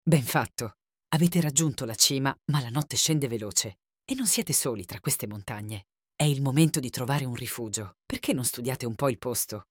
Ben fatto. Avete raggiunto la cima, ma la notte scende veloce. E non siete soli tra queste montagne. È il momento di trovare un rifugio. Perché non studiate un po' il posto?